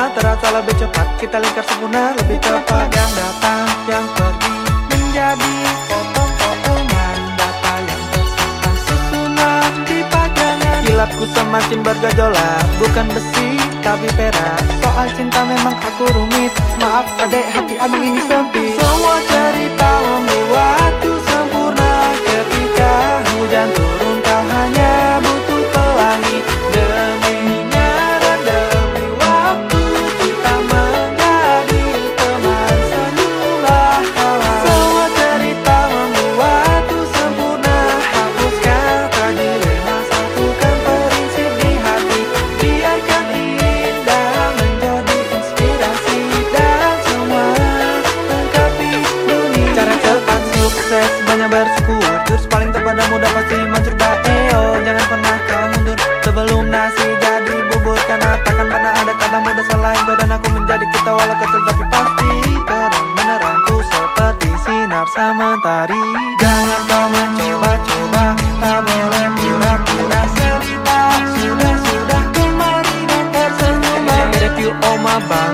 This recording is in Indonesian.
terasa lebih cepat. Kita lingkar sempurna lebih cepat. Yang datang, yang pergi menjadi potong-potongan data yang tersimpan susunan di pajangan. Kilapku semakin bergejolak, bukan besi tapi perak. Soal cinta memang aku rumit. Maaf adek, hati abang ini sempit. Semua cerita membuatku sempurna. Ketika hujan turun kau hanya butuh pelangi. Deminya dan demi waktu kita menjadi teman. Senyumlah kawan. Semua cerita membuatku sempurna. Hapuskan kata dilema, satukan prinsip di hati. Biarkan indah menjadi inspirasi dan semua lengkapi dunia. Cara cepat sukses banyak bersyukur. Jurus paling terpada mudah pasti mencoba. Jangan pernah kau mundur sebelum nasi jadi bubur. Karena takkan pernah ada kata mudah selain kau dan aku menjadi kita. Walau kecil tapi pasti terang menerangku seperti sinar samantari. Jangan kau mencoba-coba, tak boleh pura-pura cerita. Sudah kemari dan tersenyum. If you on my body